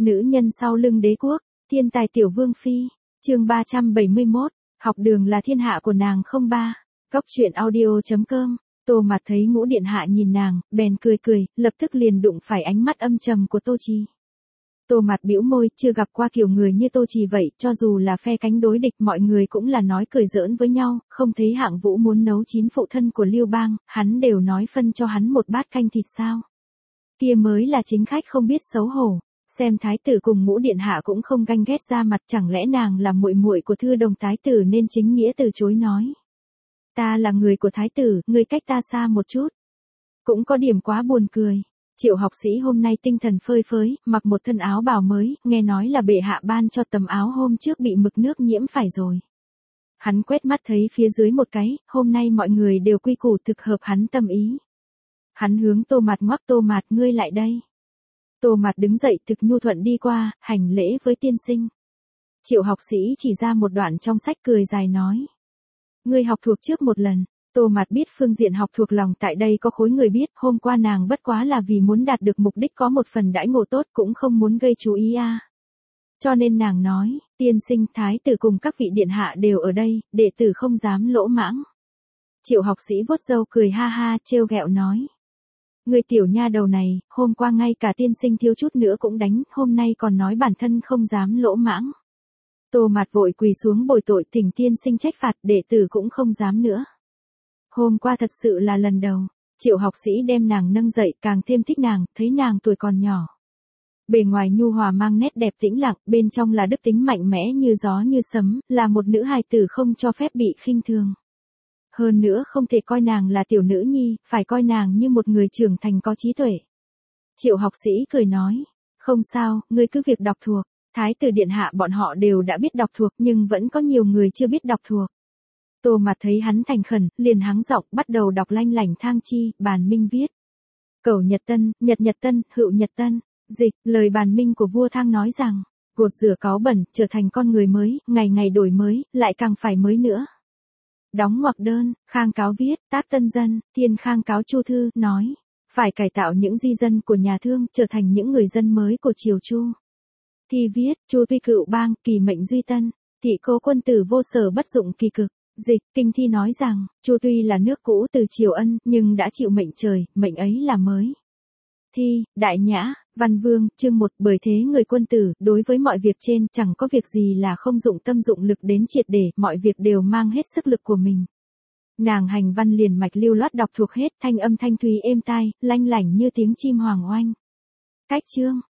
Nữ nhân sau lưng đế quốc, thiên tài tiểu vương phi, chương 371, học đường là thiên hạ của nàng không ba. Góc truyện audio.com. Tô Mạt thấy Ngũ điện hạ nhìn nàng, bèn cười cười, lập tức liền đụng phải ánh mắt âm trầm của Tô Trì. Tô Mạt bĩu môi, chưa gặp qua kiểu người như Tô Trì vậy, cho dù là phe cánh đối địch mọi người cũng là nói cười giỡn với nhau, không thấy Hạng Vũ muốn nấu chín phụ thân của Lưu Bang, hắn đều nói phân cho hắn một bát canh thịt sao. Kia mới là chính khách không biết xấu hổ. Xem thái tử cùng Ngũ điện hạ cũng không ganh ghét ra mặt, chẳng lẽ nàng là muội muội của thư đồng thái tử nên chính nghĩa từ chối nói. Ta là người của thái tử, ngươi cách ta xa một chút. Cũng có điểm quá buồn cười. Triệu học sĩ hôm nay tinh thần phơi phới, mặc một thân áo bào mới, nghe nói là bệ hạ ban cho tấm áo hôm trước bị mực nước nhiễm phải rồi. Hắn quét mắt thấy phía dưới một cái, hôm nay mọi người đều quy củ thực hợp hắn tâm ý. Hắn hướng Tô Mạt ngoắc, Tô Mạt ngươi lại đây. Tô Mạt đứng dậy thực nhu thuận đi qua, hành lễ với tiên sinh. Triệu học sĩ chỉ ra một đoạn trong sách cười dài nói. Ngươi học thuộc trước một lần. Tô Mạt biết phương diện học thuộc lòng tại đây có khối người biết, hôm qua nàng bất quá là vì muốn đạt được mục đích có một phần đãi ngộ tốt cũng không muốn gây chú ý a. Cho nên nàng nói, tiên sinh thái tử cùng các vị điện hạ đều ở đây, đệ tử không dám lỗ mãng. Triệu học sĩ vuốt râu cười ha ha, trêu ghẹo nói. Người tiểu nha đầu này, hôm qua ngay cả tiên sinh thiếu chút nữa cũng đánh, hôm nay còn nói bản thân không dám lỗ mãng. Tô Mạt vội quỳ xuống bồi tội, thỉnh tiên sinh trách phạt, đệ tử cũng không dám nữa. Hôm qua thật sự là lần đầu, Triệu học sĩ đem nàng nâng dậy, càng thêm thích nàng, thấy nàng tuổi còn nhỏ. Bề ngoài nhu hòa mang nét đẹp tĩnh lặng, bên trong là đức tính mạnh mẽ như gió như sấm, là một nữ hài tử không cho phép bị khinh thường. Hơn nữa không thể coi nàng là tiểu nữ nhi, phải coi nàng như một người trưởng thành có trí tuệ. Triệu học sĩ cười nói, không sao, ngươi cứ việc đọc thuộc, thái tử điện hạ bọn họ đều đã biết đọc thuộc nhưng vẫn có nhiều người chưa biết đọc thuộc. Tô Mạt thấy hắn thành khẩn, liền hắng giọng bắt đầu đọc lanh lảnh thang chi, bàn minh viết. Cẩu nhật tân, nhật tân, hữu nhật tân, dịch, lời bàn minh của vua Thang nói rằng, gột rửa cáu bẩn, trở thành con người mới, ngày ngày đổi mới, lại càng phải mới nữa. Đóng ngoặc đơn, Khang cáo viết, Tát Tân Dân, Thiên Khang cáo Chu Thư, nói, phải cải tạo những di dân của nhà Thương, trở thành những người dân mới của triều Chu. Thi viết, Chu Tuy cựu bang, kỳ mệnh duy tân, thị cố quân tử vô sở bất dụng kỳ cực. Dịch, kinh thi nói rằng, Chu Tuy là nước cũ từ triều Ân, nhưng đã chịu mệnh trời, mệnh ấy là mới. Thi, Đại Nhã, Văn Vương, chương 1, bởi thế người quân tử, đối với mọi việc trên, chẳng có việc gì là không dụng tâm dụng lực đến triệt để, mọi việc đều mang hết sức lực của mình. Nàng hành văn liền mạch lưu loát đọc thuộc hết, thanh âm thanh thúy êm tai, lanh lảnh như tiếng chim hoàng oanh. Cách chương,